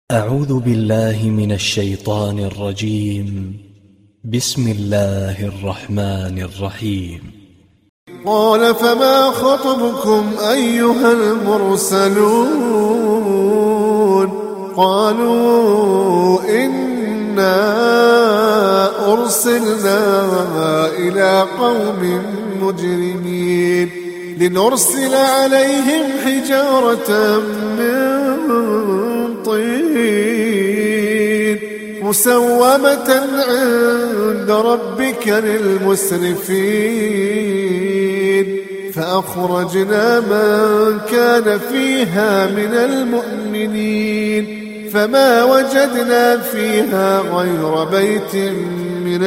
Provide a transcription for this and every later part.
أعوذ بالله من الشيطان الرجيم. بسم الله الرحمن الرحيم. قال فما خطبكم أيها المرسلون؟ قالوا إنا أرسلنا إلى قوم مجرمين لنرسل عليهم حجارة من طين مسومة عند ربك للمسرفين فأخرجنا من كان فيها من المؤمنين فما وجدنا فيها غير بيت من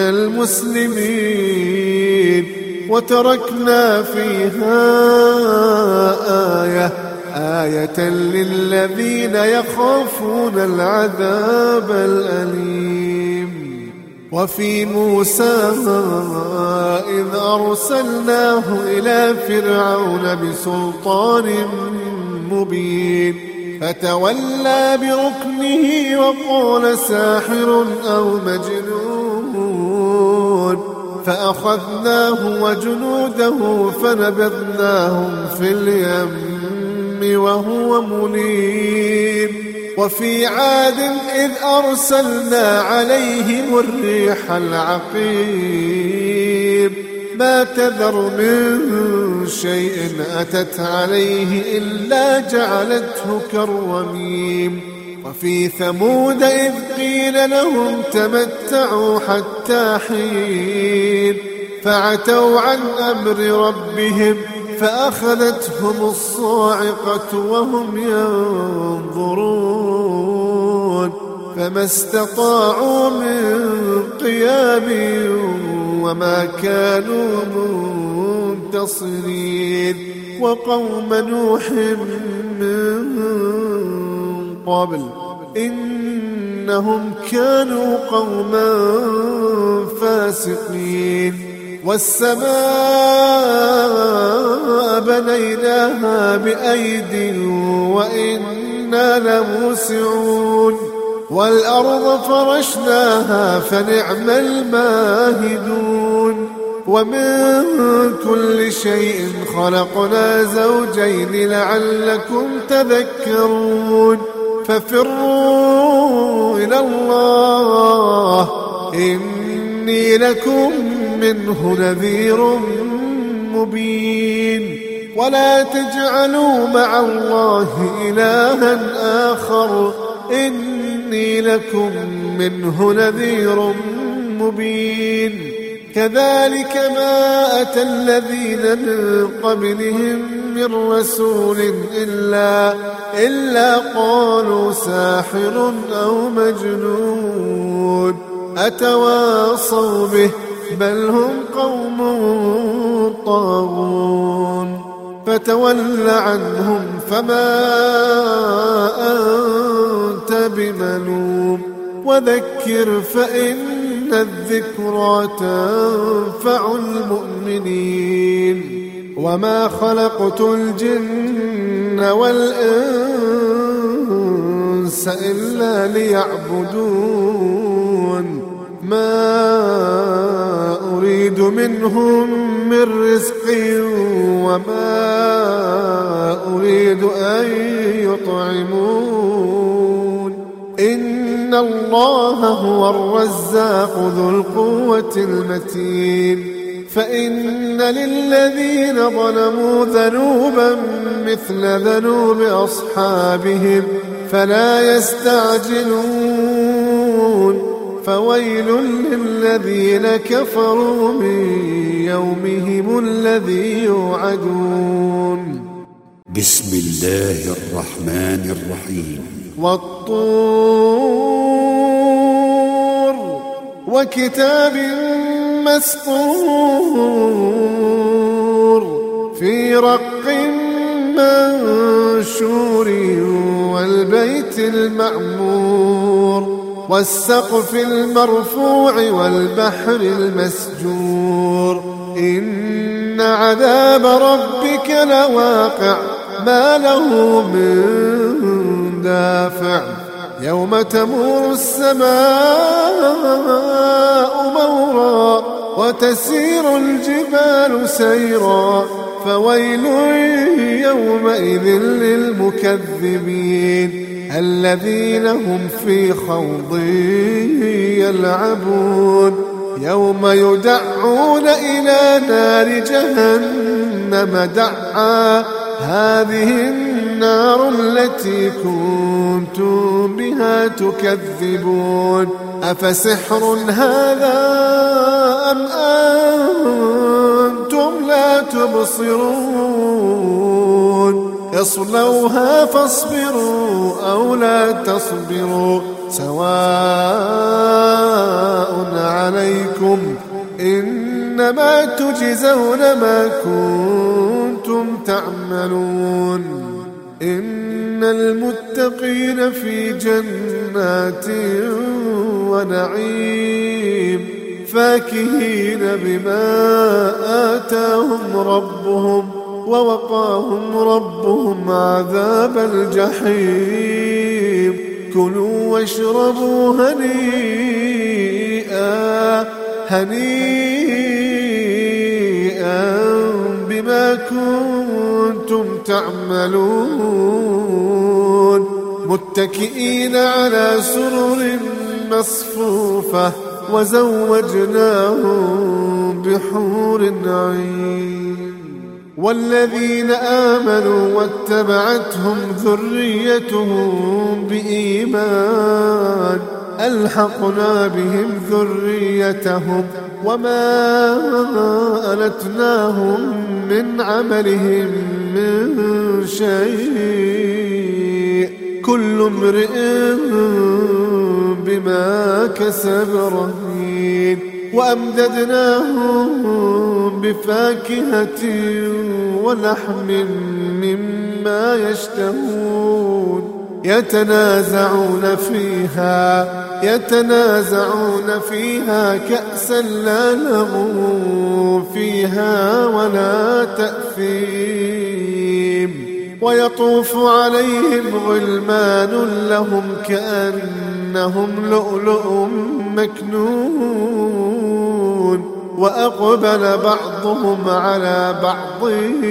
المسلمين وتركنا فيها آية للذين يخافون العذاب الأليم. وفي موسى إذ أرسلناه إلى فرعون بسلطان مبين فتولى بركنه وقال ساحر أو مجنون فأخذناه وجنوده فنبذناهم في اليم وهو مليم. وفي عاد إذ أرسلنا عليهم الريح العقيم ما تذر من شيء أتت عليه إلا جعلته كالرميم. وفي ثمود إذ قيل لهم تمتعوا حتى حين فعتوا عن أمر ربهم فأخذتهم الصاعقة وهم ينظرون فما استطاعوا من قيام وما كانوا منتصرين. وقوم نوح من قبل إنهم كانوا قوما فاسقين. والسماء بنيناها بأيد وإنا لموسعون والأرض فرشناها فنعم الماهدون. ومن كل شيء خلقنا زوجين لعلكم تذكرون. ففروا إلى الله إني لكم منه نذير مبين. ولا تجعلوا مع الله إلها آخر إني لكم منه نذير مبين. كذلك ما أتى الذين من قبلهم من رسول إلا قالوا ساحر أو مجنون أتواصوا به بل هم قوم طاغون. فتول عنهم فما أنت بملوم وذكر فإن الذكرى تنفع المؤمنين. وما خلقت الجن والإنس إلا ليعبدون ما أريد منهم من رزق وما أريد أن يطعمون إن الله هو الرزاق ذو القوة المتين. فإن للذين ظلموا ذنوبا مثل ذنوب أصحابهم فلا يستعجلون. فويل للذين كفروا من يومهم الذي يوعدون. بسم الله الرحمن الرحيم. والطور وكتاب مسطور في رق منشور والبيت المعمور والسقف المرفوع والبحر المسجور إن عذاب ربك لواقع ما له من دافع يوم تمور السماء مورا وتسير الجبال سيرا فويل يومئذ للمكذبين الذين هم في خوض يلعبون يوم يدعون إلى نار جهنم دعا هذه النار التي كنتم بها تكذبون أفسحر هذا أم أنتم لا تبصرون اصلوها فاصبروا أو لا تصبروا سواء عليكم إنما تجزون ما كنتم تعملون إن المتقين في جنات ونعيم فاكهين بما آتاهم ربهم ووقاهم ربهم عذاب الجحيم كلوا واشربوا هنيئا بما كنتم تعملون متكئين على سرر مصفوفة وزوجناهم بحور عين والذين آمنوا واتبعتهم ذريتهم بإيمان ألحقنا بهم ذريتهم وما ألتناهم من عملهم من شيء كل امرئ بما كسب رهين وأمددناهم بفاكهة ولحم مما يشتهون يتنازعون فيها كأسا لا لغو فيها ولا تأثيم ويطوف عليهم غلمان لهم كأنهم لؤلؤ مكنون وأقبل بعضهم على بعض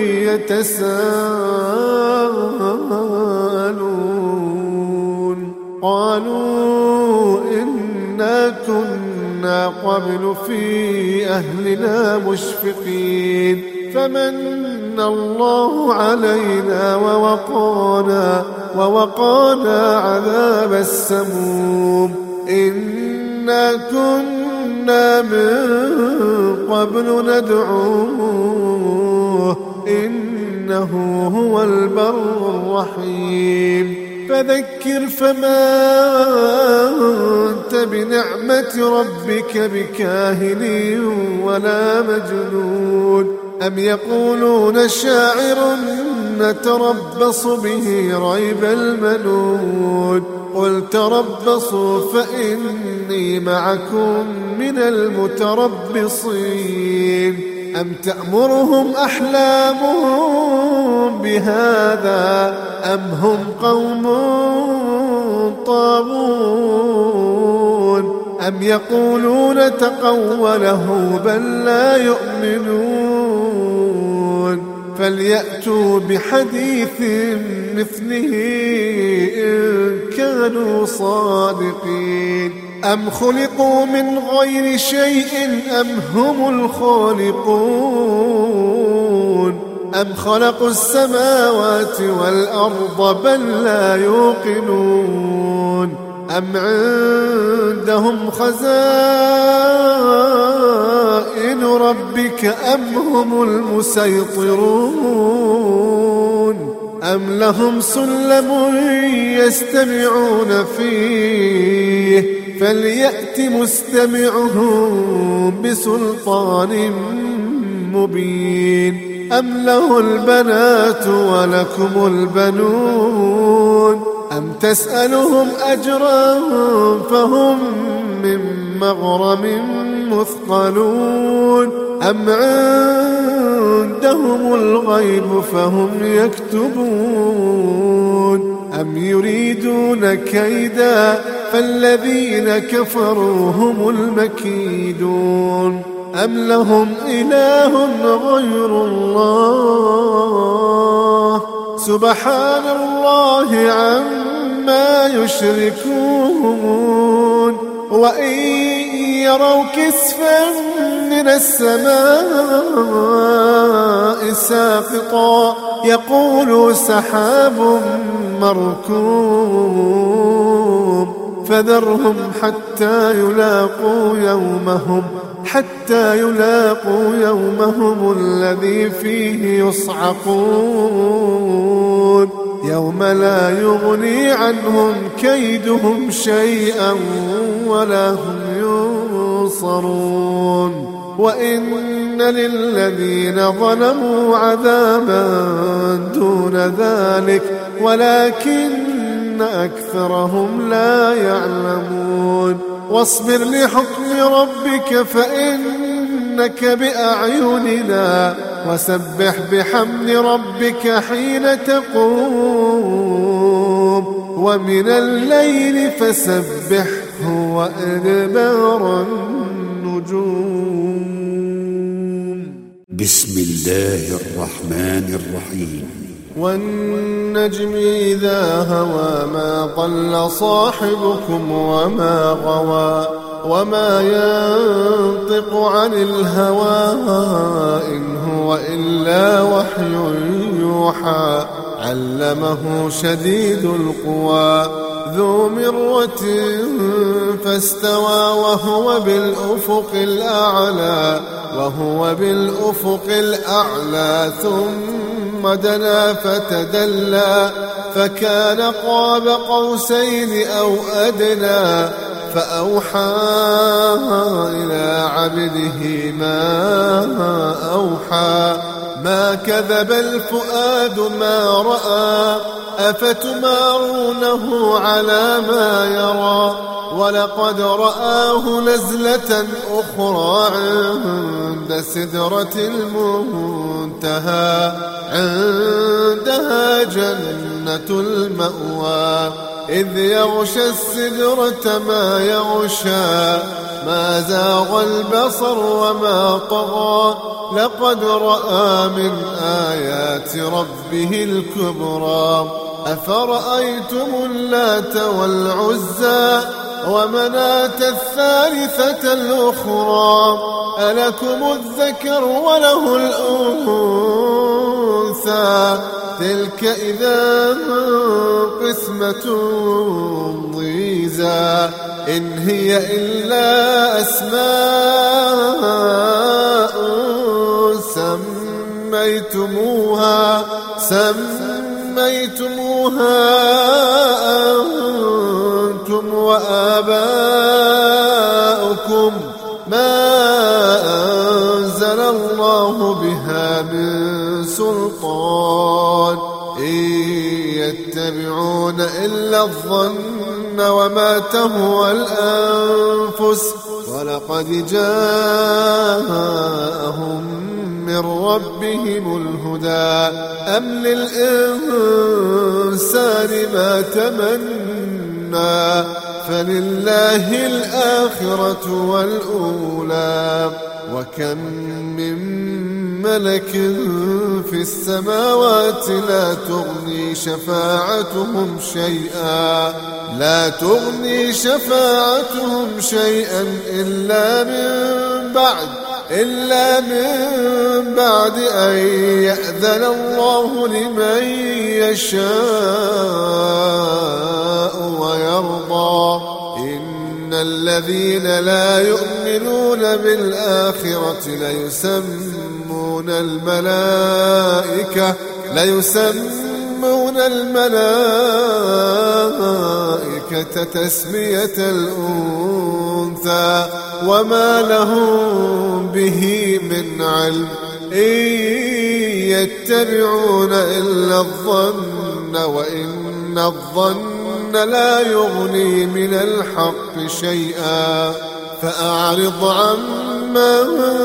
يتساءلون قالوا إنا كنا قبل في أهلنا مشفقين فمن الله علينا ووقانا عذاب السموم إنا كنا من قبل ندعوه إنه هو البر الرحيم فذكر فما أنت بنعمة ربك بكاهن ولا مجنون أم يقولون شاعر نتربص به ريب المنون قل تربصوا فإني معكم من المتربصين أم تأمرهم أحلامهم بهذا أم هم قوم طاغون أم يقولون تقوله بل لا يؤمنون فليأتوا بحديث مثله إن كانوا صادقين أم خلقوا من غير شيء أم هم الخالقون أم خلقوا السماوات والأرض بل لا يوقنون أم عندهم خزائن ربك أم هم المسيطرون أم لهم سلم يستمعون فيه فليأت مستمعهم بسلطان مبين أم له البنات ولكم البنون أم تسألهم أجرا فهم من مغرم مثقلون أم عندهم الغيب فهم يكتبون أم يريدون كيدا فالذين كفروا هم المكيدون أم لهم إله غير الله سبحان الله عما يشركون وإن يروا كسفا من السماء ساقطا يقولوا سحاب مركوم فذرهم حتى يلاقوا يومهم الذي فيه يصعقون يوم لا يغني عنهم كيدهم شيئا ولا هم ينصرون وإن للذين ظلموا عذابا دون ذلك ولكن أكثرهم لا يعلمون واصبر لحكم ربك فإنك بأعيننا وسبح بحمد ربك حين تقوم ومن الليل فسبحه وأدبار النجوم. بسم الله الرحمن الرحيم. والنجم إذا هوى ما ضل صاحبكم وما غوى وما ينطق عن الهوى إن هو إلا وحي يوحى علمه شديد القوى ذو مرة فاستوى وهو بالأفق الأعلى ثم دنا فتدلى فكان قاب قوسين أو أدنى فأوحى إلى عبده ما أوحى ما كذب الفؤاد ما رأى أفتمارونه على ما يرى ولقد رآه نزلة أخرى عند سدرة المنتهى عندها جنة المأوى إذ يغشى السدرة ما يغشى ما زاغ البصر وما طغى لقد رأى من آيات ربه الكبرى أفرأيتم اللات والعزى ومناة الثالثة الأخرى ألكم الذكر وله الأنثى تلك إذا قسمة ضيزى إن هي إلا أسماء سميتموها أنتم وآباؤكم ما أنزل الله بها من سلطان إن يتبعون إلا الظن وما تهوى الأنفس ولقد جاءهم من ربهم الهدى أم للإنسان ما تمنى فلله الآخرة والأولى وكم من ملك في السماوات لا تغني شفاعتهم شيئا إلا من بعد أن يأذن الله لمن يشاء ويرضى إن الذين لا يؤمنون بالآخرة ليسمون الملائكة تسمية الأنثى وما لهم به من علم إن يتبعون إلا الظن وإن الظن لا يغني من الحق شيئا فأعرض عن من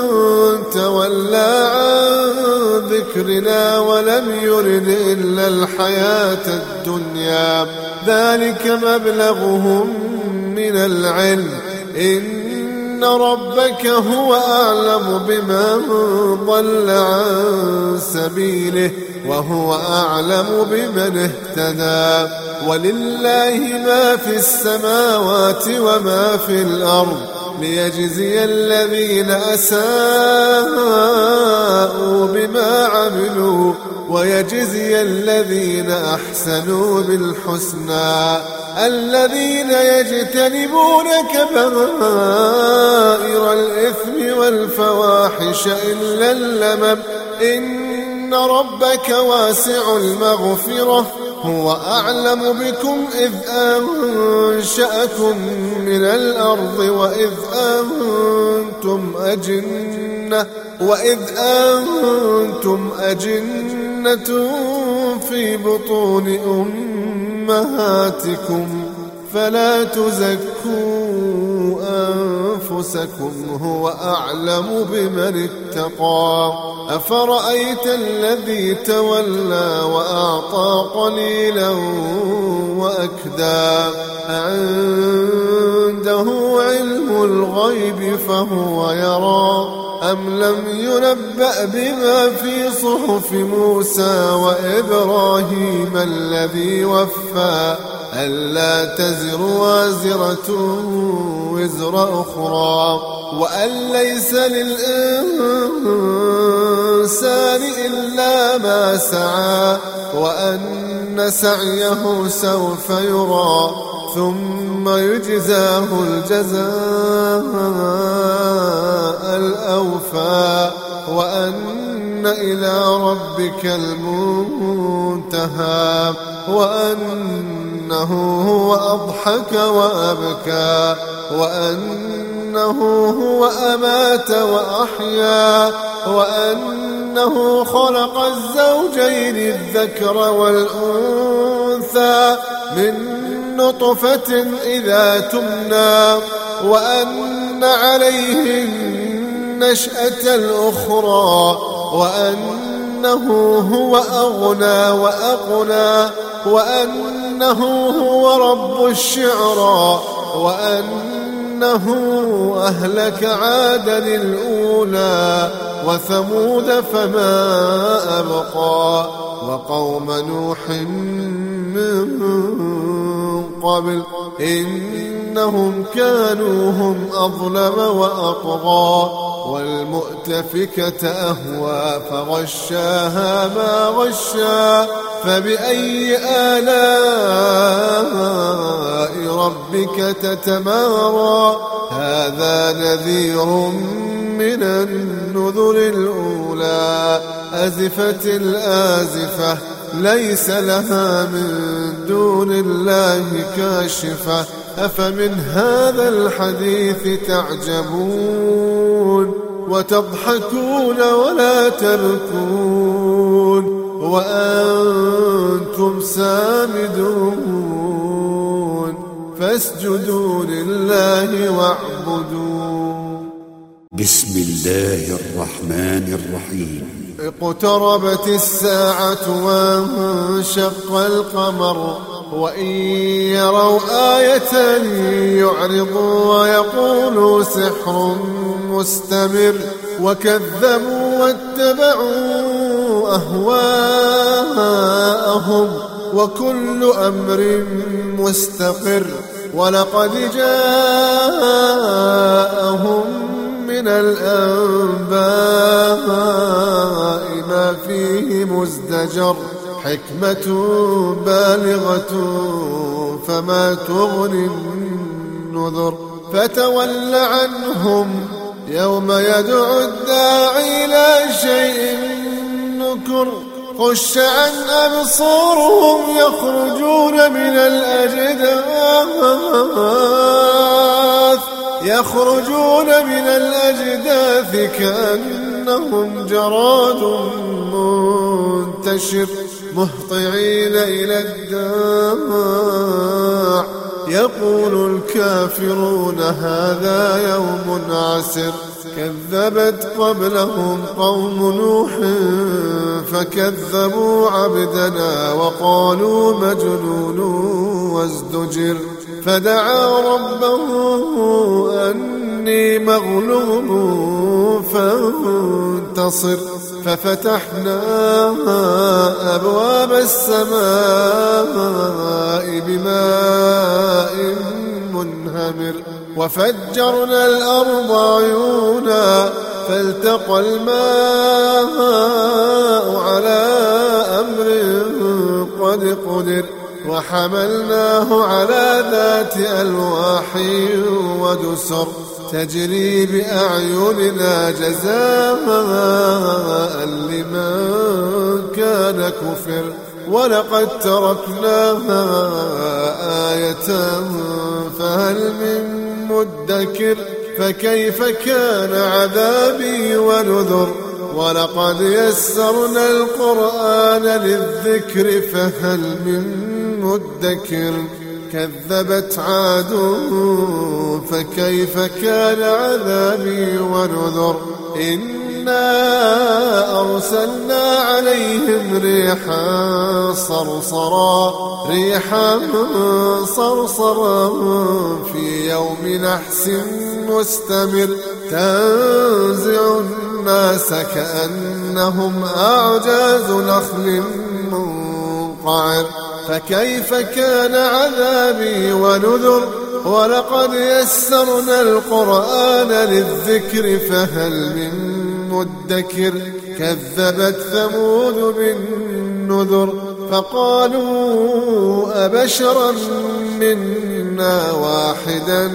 تولى عن ذكرنا ولم يرد إلا الحياة الدنيا ذلك مبلغهم من العلم إن ربك هو أعلم بمن ضل عن سبيله وهو أعلم بمن اهتدى ولله ما في السماوات وما في الأرض ليجزي الذين أساءوا بما عملوا ويجزي الذين أحسنوا بالحسنى الذين يجتنبون كبائر الإثم والفواحش إلا اللمم إن ربك واسع المغفرة هو أعلم بكم إذ أنشأكم من الأرض وإذ أنتم أجنة في بطون أمهاتكم فلا تزكوا أنفسكم هو أعلم بمن اتقى أفرأيت الذي تولى وأعطى قليلا وأكدى عنده علم الغيب فهو يرى أم لم ينبأ بما في صحف موسى وإبراهيم الذي وفى ألا تزر وازرة وزر أخرى وأن ليس للإنسان إلا ما سعى وأن سعيه سوف يرى ثم يجزاه الجزاء الأوفى وأن إلى ربك المنتهى وأنه هو أضحك وأبكى وأنه هو أمات وأحيا وأنه خلق الزوجين الذكر والأنثى من نطفة إذا تمنى وأن عليه النشأة الأخرى وأنه هو أغنى وأقنى وأنه هو رب الشعرى وأنه أهلك عادا الأولى وثمود فما أبقى وقوم نوح من قبل إنهم كانوا هم أظلم وأطغى والمؤتفكة أهوى فغشاها ما غشا فبأي آلاء ربك تتمارى هذا نذير من النذر الأولى أزفت الآزفة ليس لها من دون الله كاشفة أفمن هذا الحديث تعجبون وتضحكون ولا تبكون وأنتم سامدون فاسجدوا لله واعبدوا بسم الله الرحمن الرحيم اقتربت الساعة وانشق القمر وإن يروا آية يعرضوا ويقولوا سحر مستمر وكذبوا واتبعوا أهواءهم وكل أمر مستقر ولقد جاءهم من الأنباء ما فيه مزدجر حكمة بالغة فما تغني النذر فتول عنهم يوم يدعو الداعي إلى شيء نكر خش عن أبصارهم يخرجون من الأجداث كأنهم جراد منتشر مهطعين إلى الداع يقول الكافرون هذا يوم عسر كذبت قبلهم قوم نوح فكذبوا عبدنا وقالوا مجنون وازدجر فدعا ربه أني مغلوب فانتصر ففتحنا أبواب السماء بماء منهمر وفجرنا الأرض عيونا فالتقى الماء على أمر قد قدر وحملناه على ذات ألواح ودسر تجري بأعيننا جزاء لمن كان كفر ولقد تركناها آية فهل من مدكر فكيف كان عذابي ونذر ولقد يسرنا القرآن للذكر فهل من مدكر كذبت عاد فكيف كان عذابي ونذر إنا أرسلنا عليهم ريحا صرصرا في يوم نحس مستمر تنزع الناس كأنهم أعجاز نخل منقعر فكيف كان عذابي ونذر ولقد يسرنا القرآن للذكر فهل من مدكر كذبت ثمود بالنذر فقالوا أبشرا منا واحدا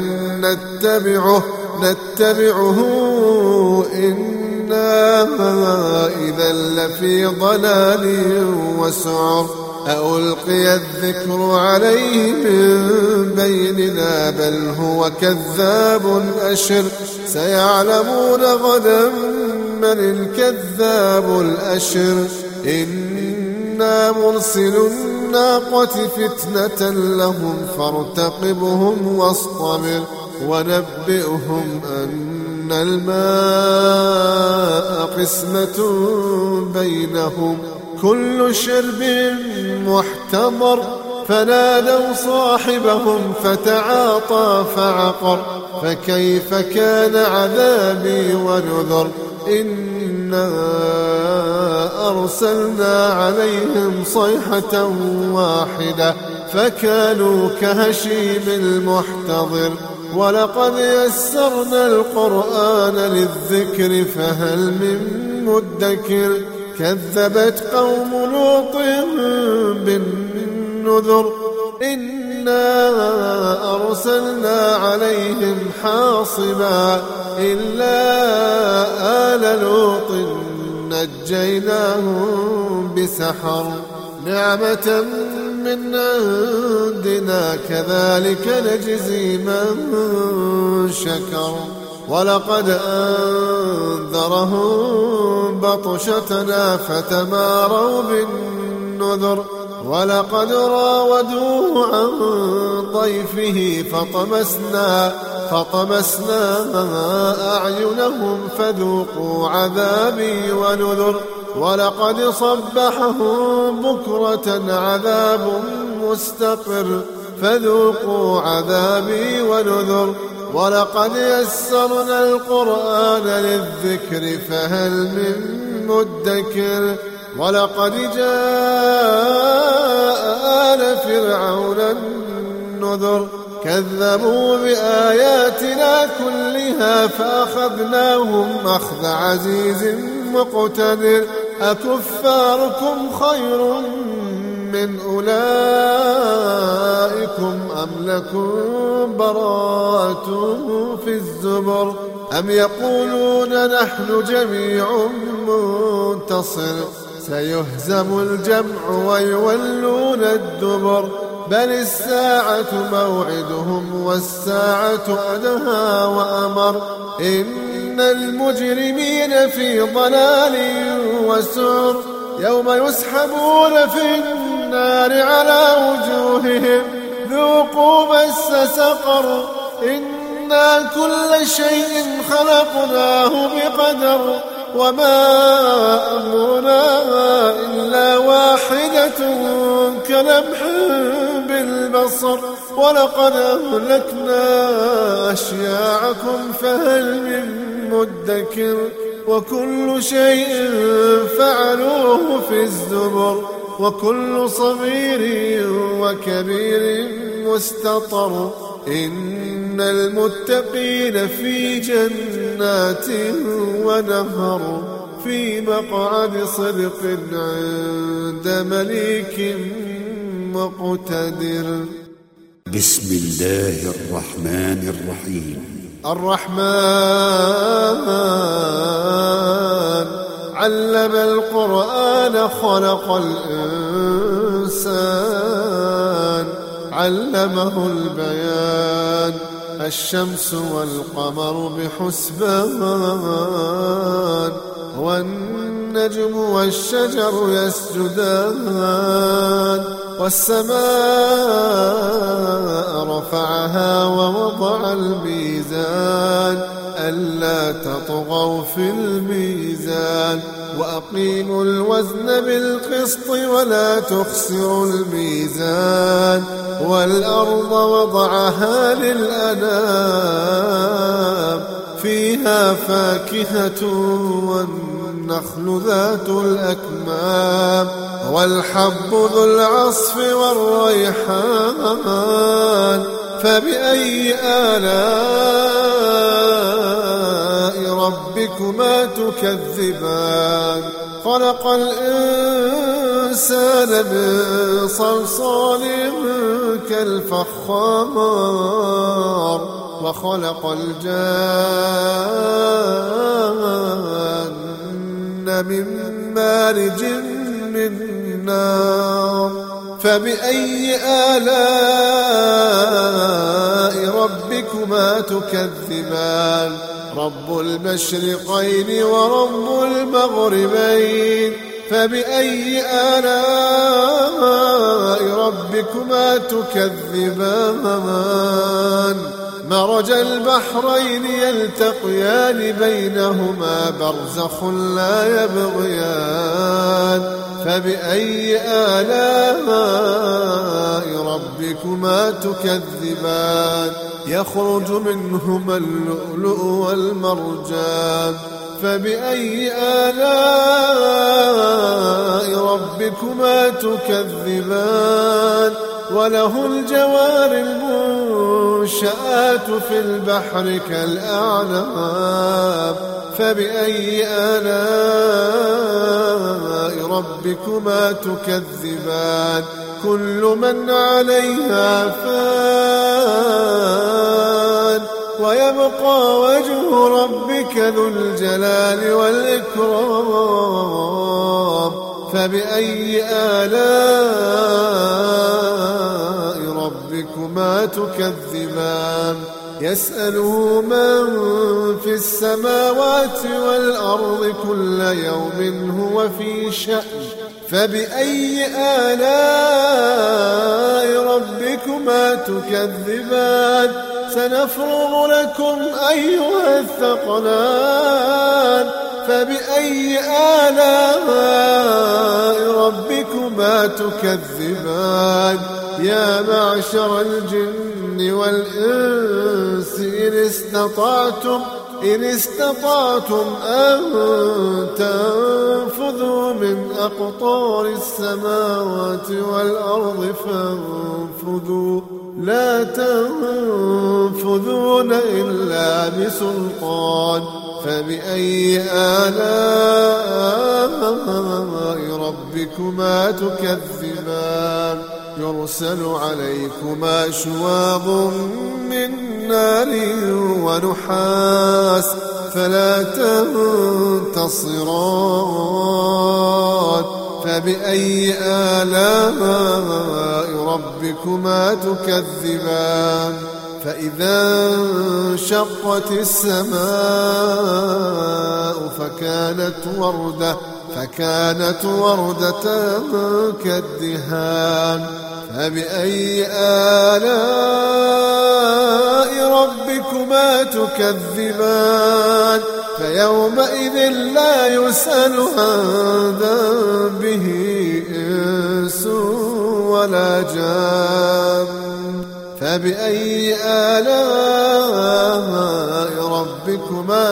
نتبعه إنا إذا لفي ضلال وسعر ألقي الذكر عليه من بيننا بل هو كذاب أشر سيعلمون غدا من الكذاب الأشر إنا مرسل الناقة فتنة لهم فارتقبهم واصطبر ونبئهم أن الماء قسمة بينهم كل شرب محتضر فنادوا صاحبهم فتعاطى فعقر فكيف كان عذابي ونذر إنا أرسلنا عليهم صيحة واحدة فكانوا كهشيم المحتضر ولقد يسرنا القرآن للذكر فهل من مدكر كذبت قوم لوط بالنذر إنا أرسلنا عليهم حاصبا إلا آل لوط نجيناهم بسحر نعمة من عندنا كذلك نجزي من شكر ولقد أنذرهم بطشتنا فتماروا بالنذر ولقد راودوه عن ضيفه فطمسنا أعينهم فذوقوا عذابي ونذر ولقد صبحهم بكرة عذاب مستقر فذوقوا عذابي ونذر ولقد يسرنا القرآن للذكر فهل من مدكر ولقد جاء آل فرعون النذر كذبوا بآياتنا كلها فأخذناهم أخذ عزيز مقتدر أكفاركم خير من أولئكم أم لكم براءة في الزبر أم يقولون نحن جميع منتصر سيهزم الجمع ويولون الدبر بل الساعة موعدهم والساعة أدهى وأمر إن المجرمين في ضلال وسعر يوم يسحبون في النار على وجوههم ذوقوا مس سقر إن إنا كل شيء خلقناه بقدر وما أمرنا إلا واحدة كلمح بالبصر ولقد أهلكنا أشياعكم فهل من مدكر وكل شيء فعلوه في الزبر وكل صغير وكبير مستطر إن المتقين في جنات ونهر في مقعد صدق عند مليك مقتدر. بسم الله الرحمن الرحيم. الرحمن علم القرآن خلق الإنسان علمه البيان الشمس والقمر بحسبان والنجم والشجر يسجدان والسماء رفعها ووضع الميزان ألا تطغوا في الميزان وأقيموا الوزن بالقسط ولا تخسروا الميزان والأرض وضعها للأنام فيها فاكهة والنخل ذات الأكمام والحب ذو العصف والريحان فبأي آلاء ربكما تكذبان خلق الإنسان من صلصال كالفخار وخلق الجان من مارج من نار فبأي آلاء ربكما تكذبان رب المشرقين ورب المغربين فبأي آلاء ربكما تكذبان مرج البحرين يلتقيان بينهما برزخ لا يبغيان فبأي آلاء ربكما تكذبان يخرج منهما اللؤلؤ والمرجان فبأي آلاء ربكما تكذبان وله الجوار المنشآت في البحر كالأعلام فبأي آلاء ربكما تكذبان كل من عليها فان ويبقى وجه ربك ذو الجلال والإكرام فبأي آلاء ربكما تكذبان يسأله من في السماوات والأرض كل يوم هو في شأن فبأي آلاء ربكما تكذبان سنفرغ لكم أيها الثقلان فبأي آلاء ربكما تكذبان يا معشر الجن والإنس إن استطعتم أن تنفذوا من أقطار السماوات والأرض فانفذوا لا تنفذون إلا بسلطان فبأي آلاء ربكما تكذبان يرسل عليكما شواظ من نار ونحاس فلا تنتصران فبأي آلاء ربكما تكذبان فإذا انشقت السماء فكانت وردة كالدهان فبأي آلاء ربكما تكذبان فيومئذ لا يسأل عن ذنبه إنس ولا جان فبأي آلاء ربكما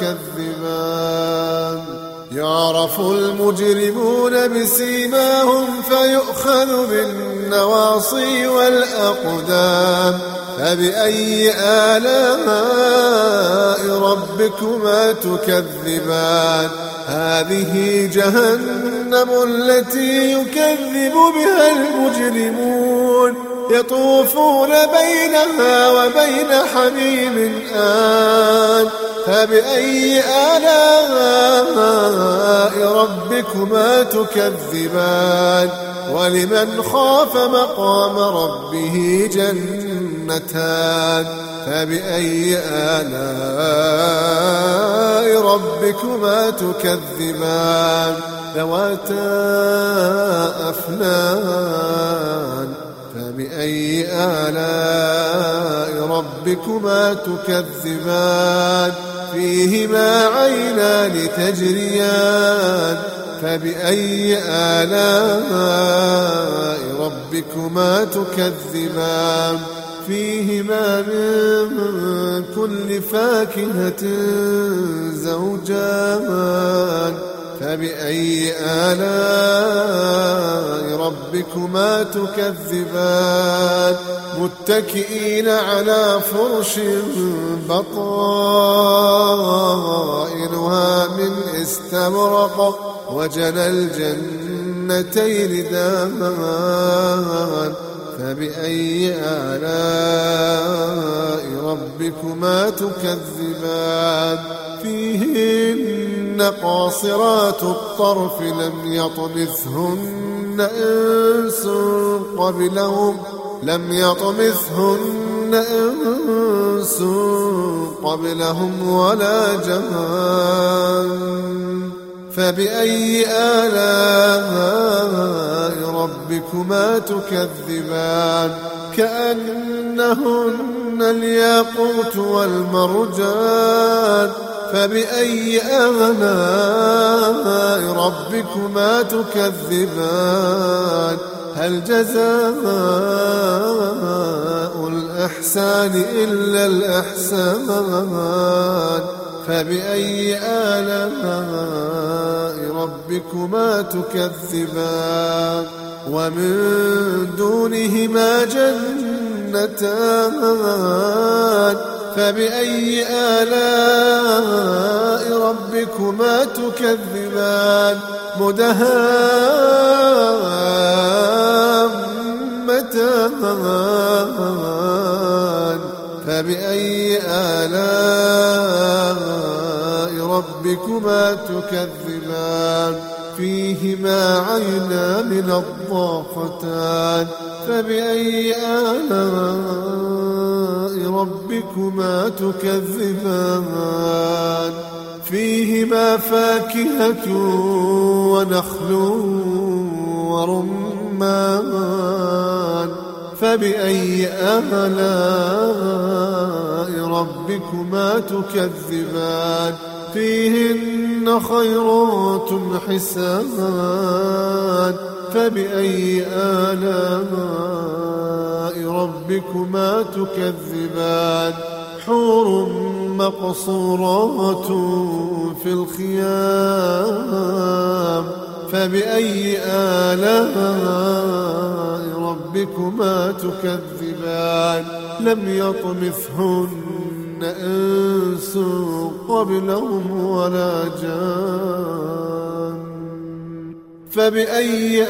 تكذبان يعرف المجرمون بسيماهم فيؤخذ بالنواصي والأقدام فبأي آلاء ربكما تكذبان هذه جهنم التي يكذب بها المجرمون يطوفون بينها وبين حميم آن فبأي آلاء ربكما تكذبان ولمن خاف مقام ربه جنتان فبأي آلاء ربكما تكذبان ذواتا أفنان فبأي آلاء ربكما تكذبان فيهما عينان تجريان فبأي آلاء ربكما تكذبان فيهما من كل فاكهة زوجان فبأي آلاء ربكما تكذبان متكئين على فرش بطائنها من استبرق وجنى الجنتين دان فبأي آلاء ربكما تكذبان فيهن قاصرات الطرف لم يطمثهن إنس قبلهم ولا جان فبأي آلاء ربكما تكذبان كأنهن الياقوت والمرجان فبأي آلاء ربكما تكذبان هل جزاء الإحسان إلا الإحسان فبأي آلاء ربكما تكذبان ومن دونهما جنتان فبأي آلاء ربكما تكذبان مدهامتان فبأي آلاء ربكما تكذبان فيهما عينان نضاختان فبأي آلاء ربكما تكذبان فيهما فاكهة ونخل ورمان فبأي آلاء ربكما تكذبان فيهن خيرات حسان فبأي آلاء ربكما تكذبان حور مقصورات في الخيام فبأي آلاء ربكما تكذبان لم يطمثهن إنس قبلهم ولا جان فبأي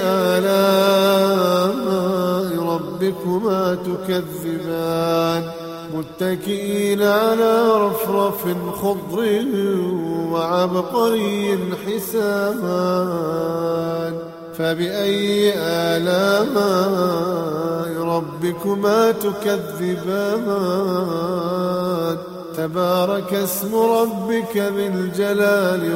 آلاء ربكما تكذبان متكئين على رفرف خضر وعبقري حسان فبأي آلاء ربكما تكذبان تبارك اسم ربك ذي الجلال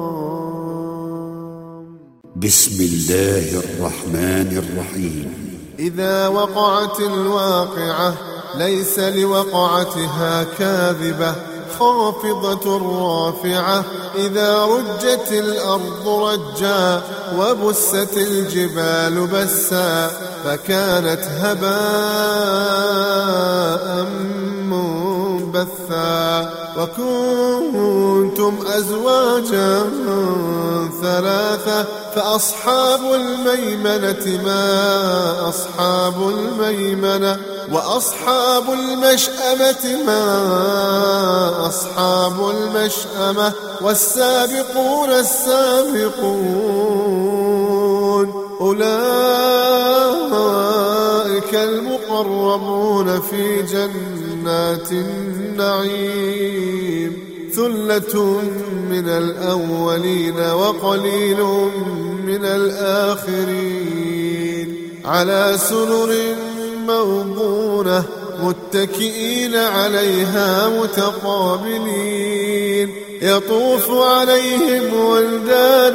والإكرام بسم الله الرحمن الرحيم إذا وقعت الواقعة ليس لوقعتها كاذبة خافضة رافعة إذا رجت الأرض رجا وبست الجبال بسا فكانت هباء منبثا وكنتم أزواجا ثلاثة فأصحاب الميمنة ما أصحاب الميمنة وأصحاب المشأمة ما أصحاب المشأمة والسابقون السابقون أولئك المقربون في جنات النعيم ثلة من الأولين وقليل من الآخرين على سرر موضونة متكئين عليها متقابلين يطوف عليهم ولدان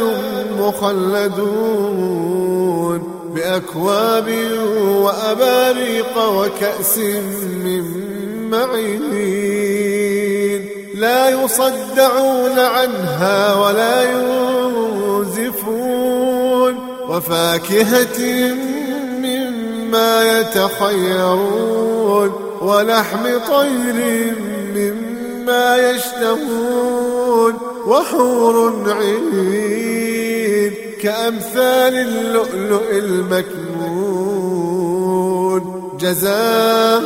مخلدون بأكواب وأباريق وكأس من معين لا يصدعون عنها ولا ينزفون وفاكهة مما يتخيرون ولحم طير مما يشتهون وحور عين كأمثال اللؤلؤ المكنون جزاء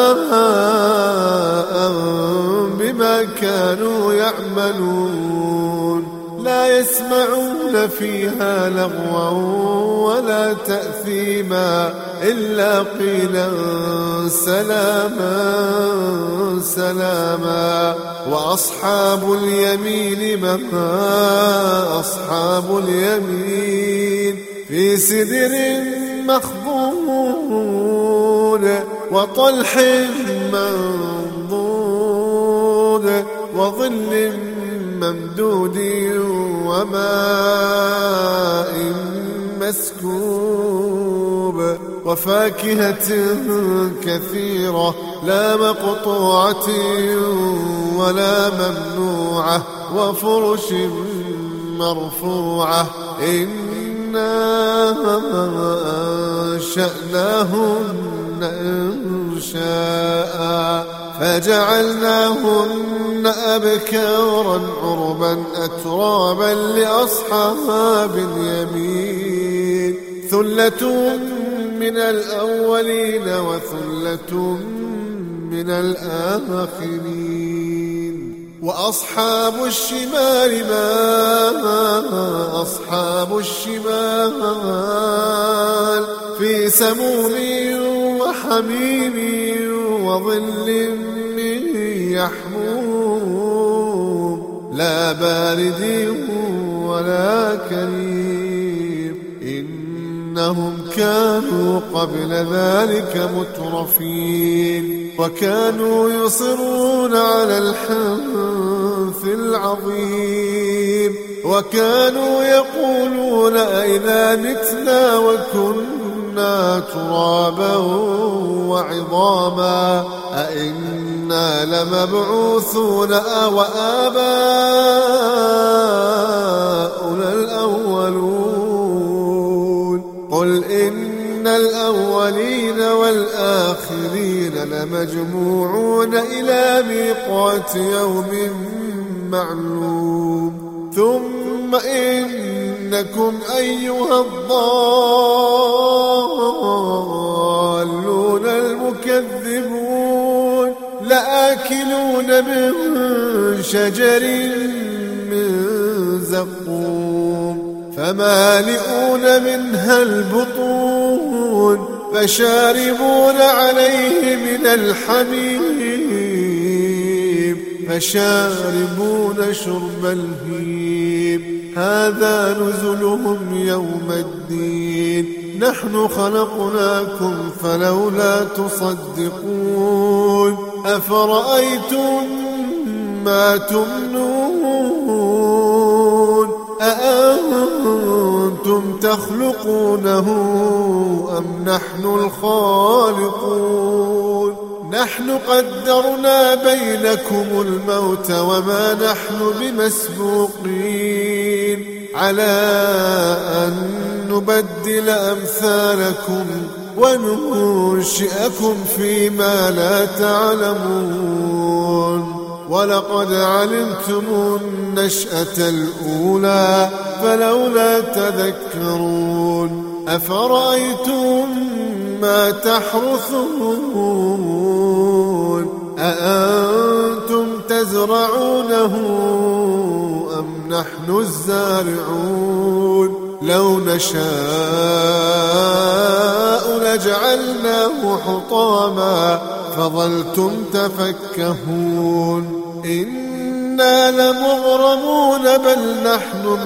بما كانوا يعملون لا يسمعون فيها لغوا ولا تأثيما إلا قيلا سلاما سلاما وأصحاب اليمين ما أصحاب اليمين في سدر مخضود وطلح منضود وظل ممدود وماء مسكوب وفاكهة كثيرة لا مقطوعة ولا ممنوعة وفرش مرفوعة إنا أنشأناهن إنشاء فجعلناهن أبكارا عربا أترابا لأصحاب اليمين ثلة من الأولين وثلة من الآخرين وأصحاب الشمال ما أصحاب الشمال في سموم وحميم وظل من يحموم لا بارد ولا كريم إنهم كانوا قبل ذلك مترفين وكانوا يصرون على الحنث العظيم وكانوا يقولون أئذا متنا وكنا ترابا وعظاما أئنا لمبعوثون وآباؤنا الأولون قل إن الأولين والآخرين لمجموعون إلى ميقات يوم معلوم ثم إنكم أيها الضالون المكذبون لآكلون من شجر من زقوم فمالئون منها البطون فشاربون عليه من الحميم فشاربون شرب الهيم هذا نزلهم يوم الدين نحن خلقناكم فلولا تصدقون أفرأيتم ما تمنون أأنتم أأنتم تخلقونه أم نحن الخالقون نحن قدرنا بينكم الموت وما نحن بمسبوقين على أن نبدل أمثالكم وننشئكم فيما لا تعلمون ولقد علمتم النشأة الأولى فلولا تذكرون أفرأيتم ما تحرثون أأنتم تزرعونه أم نحن الزارعون لو نشاء لجعلناه حطاما فظلتم تفكهون إنا لمغرمون بل نحن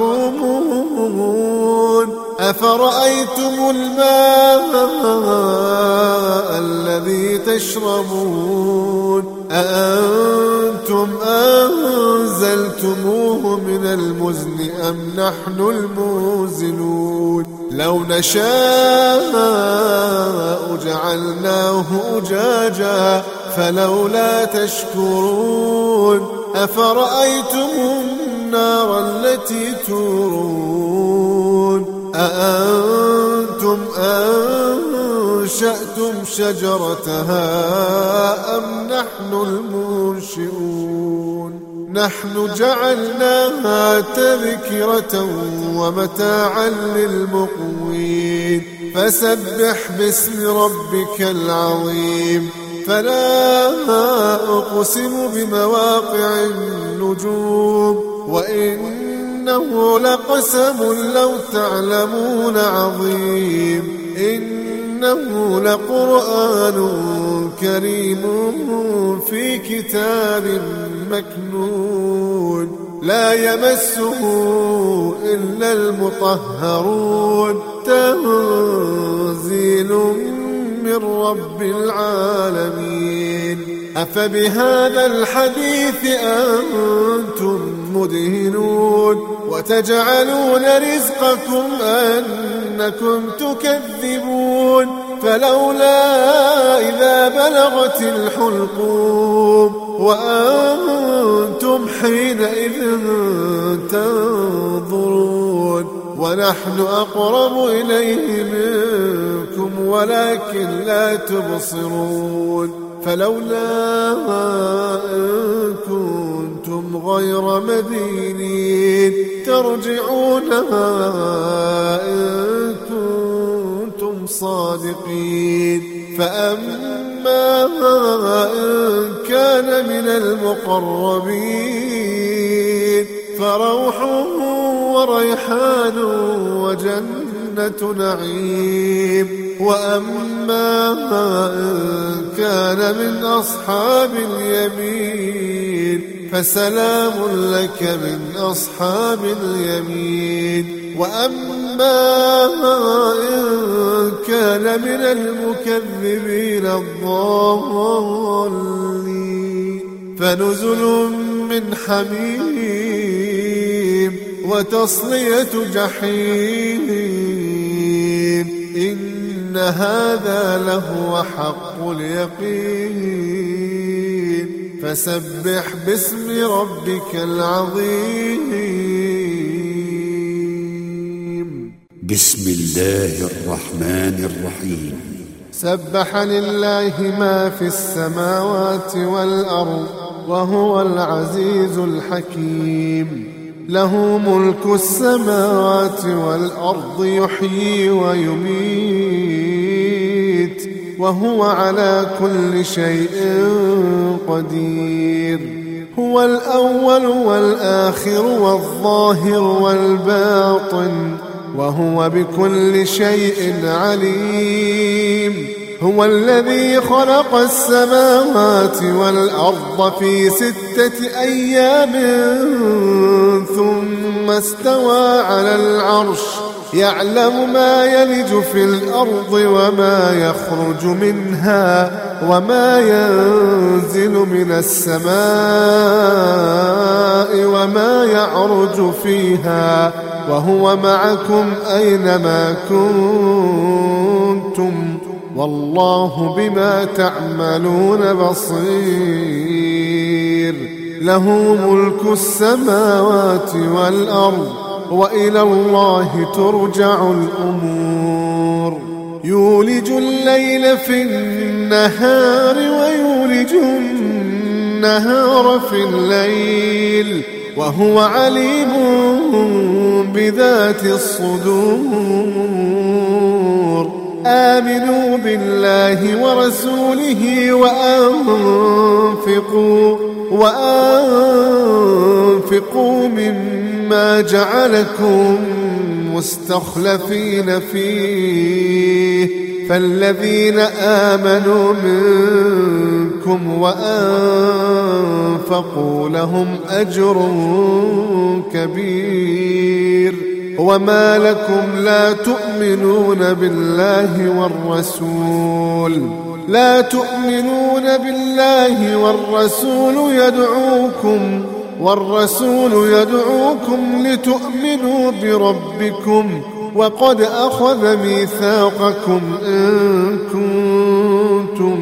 محرومون أفرأيتم الماء الذي تشربون أأنتم أنزلتموه من المزن أم نحن المنزلون لو نشاء جعلناه أجاجا فلولا تشكرون أفرأيتم النار التي تورون أأنتم أنشأتم شجرتها أم نحن المنشئون نحن جعلناها تذكرة ومتاعا للمقوين فسبح باسم ربك العظيم فلا أقسم بمواقع النجوم وإنه لقسم لو تعلمون عظيم إنه لقرآن كريم في كتاب مكنون لا يمسه إلا المطهرون تنزيل من رب العالمين أفبهذا الحديث أنتم مدهنون وتجعلون رزقكم أنكم تكذبون فلولا إذا بلغت الحلقوم وأنتم حينئذ تنظرون ونحن أقرب إليه منكم ولكن لا تبصرون فلولا إن كنتم غير مدينين ترجعونها إن كنتم صادقين فأما إن كان من المقربين فروح وريحان وجنة نعيم وأما إن كان من أصحاب اليمين فسلام لك من أصحاب اليمين وأما إن كان من المكذبين الضالين فنزل من حميم وتصلية جحيم إن هذا لهو حق اليقين فسبح باسم ربك العظيم بسم الله الرحمن الرحيم سبح لله ما في السماوات والأرض وهو العزيز الحكيم له ملك السماوات والأرض يحيي ويميت وهو على كل شيء قدير هو الأول والآخر والظاهر والباطن وهو بكل شيء عليم هو الذي خلق السماوات والأرض في 6 أيام ثم استوى على العرش يعلم ما يلج في الأرض وما يخرج منها وما ينزل من السماء وما يعرج فيها وهو معكم أينما كنتم والله بما تعملون بصير. له ملك السماوات والأرض وإلى الله ترجع الأمور. يولج الليل في النهار ويولج النهار في الليل وهو عليم بذات الصدور. آمنوا بالله ورسوله وأنفقوا مما جعلكم مستخلفين فيه، فالذين آمنوا منكم وأنفقوا لهم أجر كبير. وما لكم لا تؤمنون بالله والرسول يدعوكم لتؤمنوا بربكم وقد أخذ ميثاقكم إن كنتم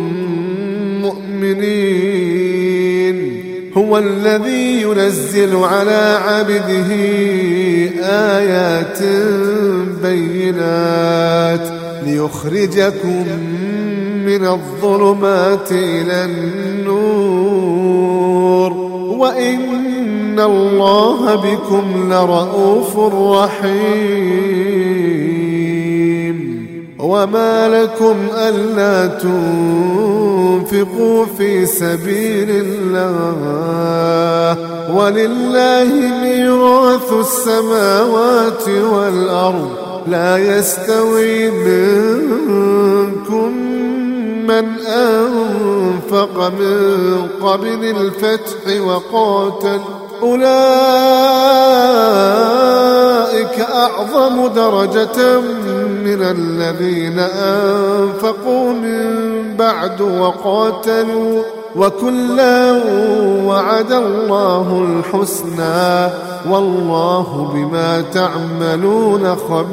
مؤمنين. هو الذي ينزل على عبده آيات بينات ليخرجكم من الظلمات إلى النور وإن الله بكم لرءوف رحيم. وما لكم ألا تنفقوا في سبيل الله ولله ميراث السماوات والأرض لا يستوي منكم من أنفق من قبل الفتح وقاتل أولئك أعظم درجة من الذين أنفقوا من بعد وقاتلوا وكلا وعد الله الحسنى والله بما تعملون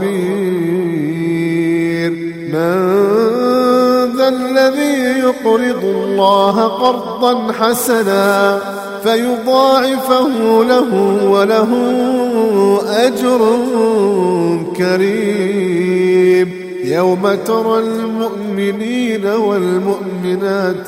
خبير. من ذا الذي يقرض الله قرضا حسنا فيضاعفه له وله أجر كريم. يوم ترى المؤمنين والمؤمنات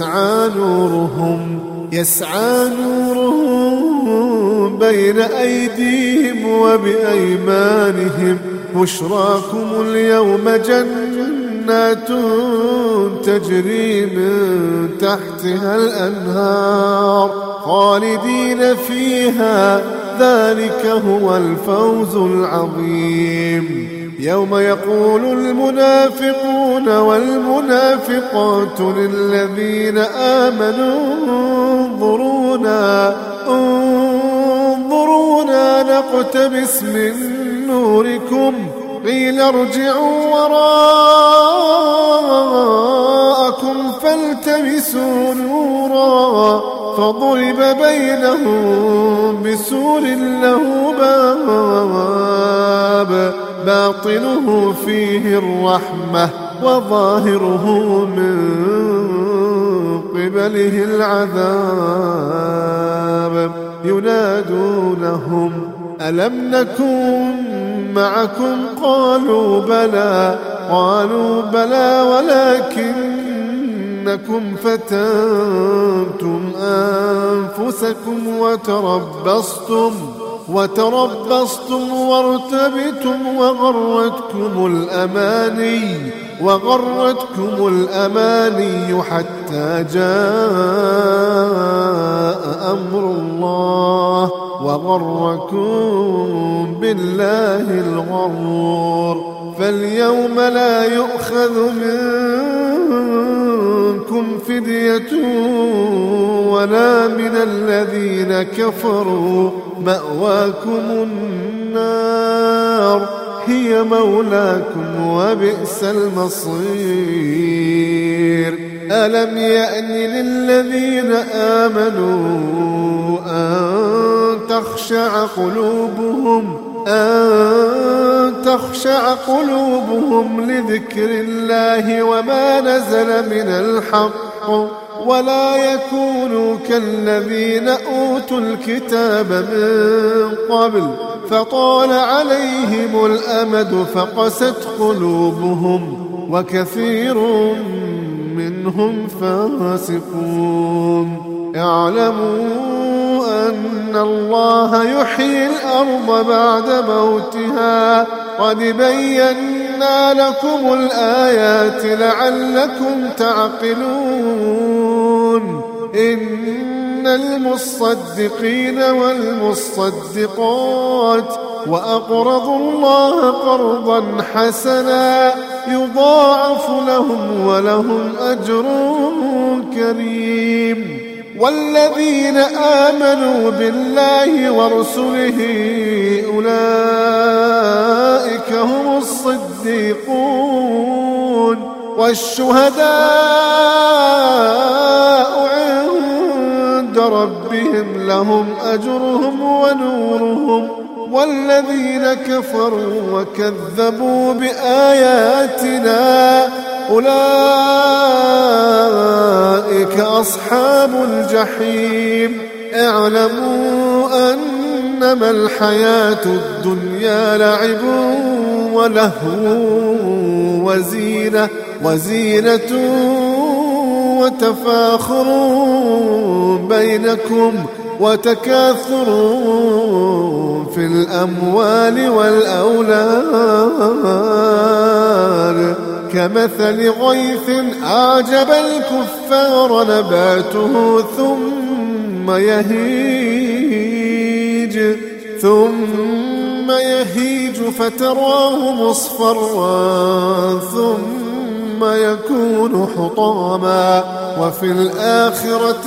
يسعى نورهم بين أيديهم وبأيمانهم بشراكم اليوم جنات تجري من تحتها الأنهار خالدين فيها ذلك هو الفوز العظيم. يوم يقول المنافقون والمنافقات للذين آمنوا انظرونا نقتبس من نوركم قيل ارجعوا وراءكم فالتمسوا نورا فضرب بينهم بسور له باب باطنه فيه الرحمة وظاهره من قبله العذاب. ينادونهم ألم نكن معكم قالوا بلى ولكنكم فتنتم أنفسكم وتربصتم وارتبتم وغرتكم الأماني حتى جاء أمر الله وغركم بالله الغرور. فاليوم لا يؤخذ منكم فدية ولا من الذين كفروا مأواكم النار هي مولاكم وبئس المصير. ألم يأن للذين آمنوا أن تخشع قلوبهم أن تخشع قلوبهم لذكر الله وما نزل من الحق ولا يكونوا كالذين أوتوا الكتاب من قبل فطال عليهم الأمد فقست قلوبهم وكثير منهم فاسقون. اعلموا أن الله يحيي الأرض بعد موتها قد بينا لكم الآيات لعلكم تعقلون. إن المصدقين والمصدقات وأقرضوا الله قرضا حسنا يضاعف لهم ولهم أجر كريم. والذين آمنوا بالله ورسله أولئك هم الصديقون والشهداء عند ربهم لهم أجرهم ونورهم. والذين كفروا وكذبوا بآياتنا أولئك أصحاب الجحيم. اعلموا أنما الحياة الدنيا لعب ولهو وزينة وتفاخر بينكم وتكاثر في الأموال والأولاد كمثل غيث أعجب الكفار نباته ثم يهيج فتراه مصفرا ثم يكون حطاما وفي الآخرة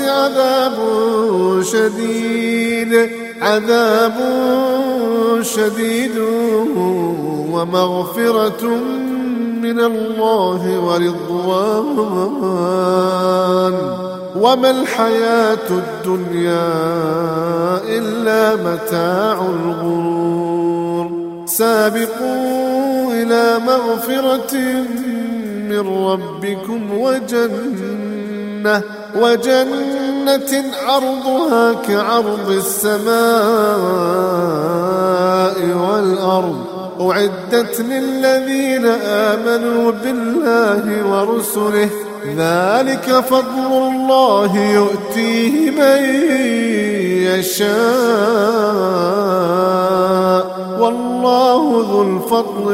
عذاب شديد ومغفرة من الله ورضوان. وما الحياة الدنيا إلا متاع الغرور. سابقوا إلى مغفرة من ربكم وجنة عرضها كعرض السماء والأرض أعدت للذين آمنوا بالله ورسله ذلك فضل الله يؤتيه من يشاء والله ذو الفضل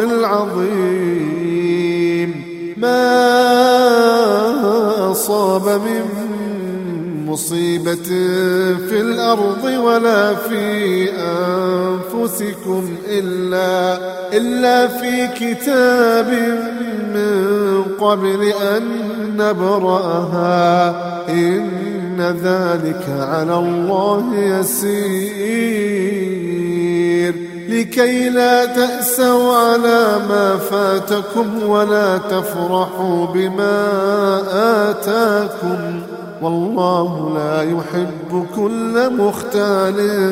العظيم. ما أصاب من مصيبة في الأرض ولا في أنفسكم إلا في كتاب من قبل أن نبرأها إن ذلك على الله يسير. لكي لا تأسوا على ما فاتكم ولا تفرحوا بما آتاكم والله لا يحب كل مختال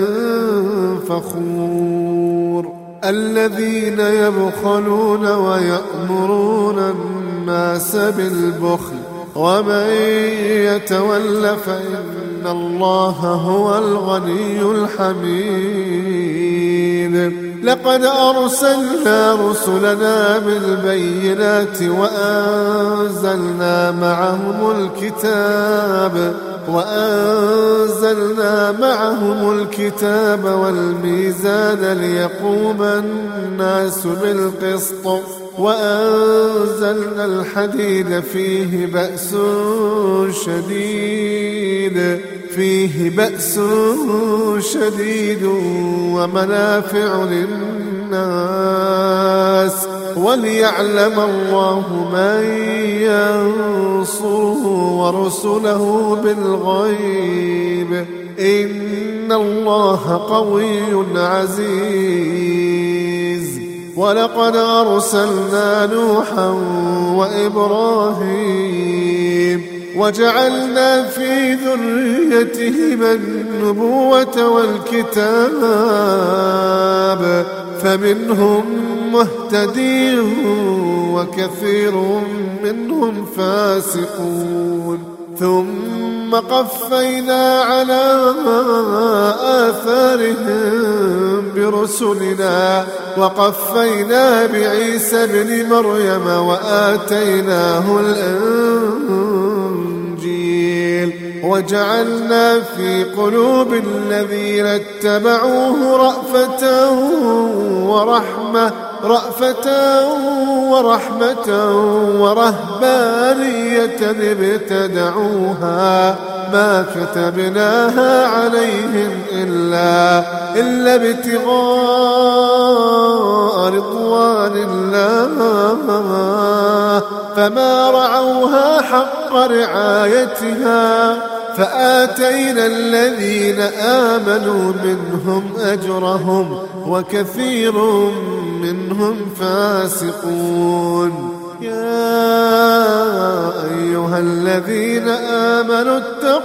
فخور. الذين يبخلون ويأمرون الناس بالبخل ومن يتول فإن الله هو الغني الحميد. لقد أرسلنا رسلنا بالبينات وأنزلنا معهم الكتاب والميزان ليقوم الناس بالقسط وأنزلنا الحديد فيه بأس شديد ومنافع للناس وليعلم الله من ينصره ورسله بالغيب إن الله قوي عزيز. ولقد أرسلنا نوحا وإبراهيم وجعلنا في ذريتهما النبوة والكتاب فمنهم مهتدي وكثير منهم فاسقون. ثم قفينا على آثارهم برسلنا وقفينا بعيسى ابن مريم وآتيناه الإنجيل وجعلنا في قلوب الذين اتبعوه رأفة ورحمة ورهبانية ابتدعوها ما كتبناها عليهم إلا ابتغاء رضوان الله فما رعوها حق رعايتها فآتينا الذين آمنوا منهم أجرهم وكثير منهم فاسقون. يا أيها الذين آمنوا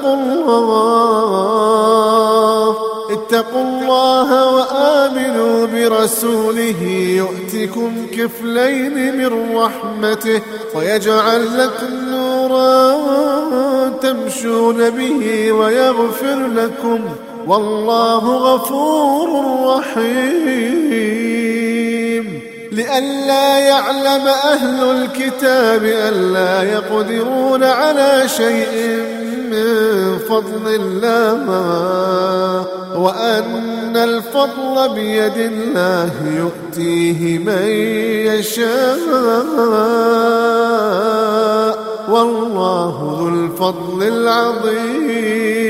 اتقوا الله وآمنوا برسوله يؤتكم كفلين من رحمته ويجعل لكم نورا تمشون به ويغفر لكم والله غفور رحيم. لئلا يعلم أهل الكتاب ألا يقدرون على شيء من فضل الله وأن الفضل بيد الله يؤتيه من يشاء والله ذو الفضل العظيم.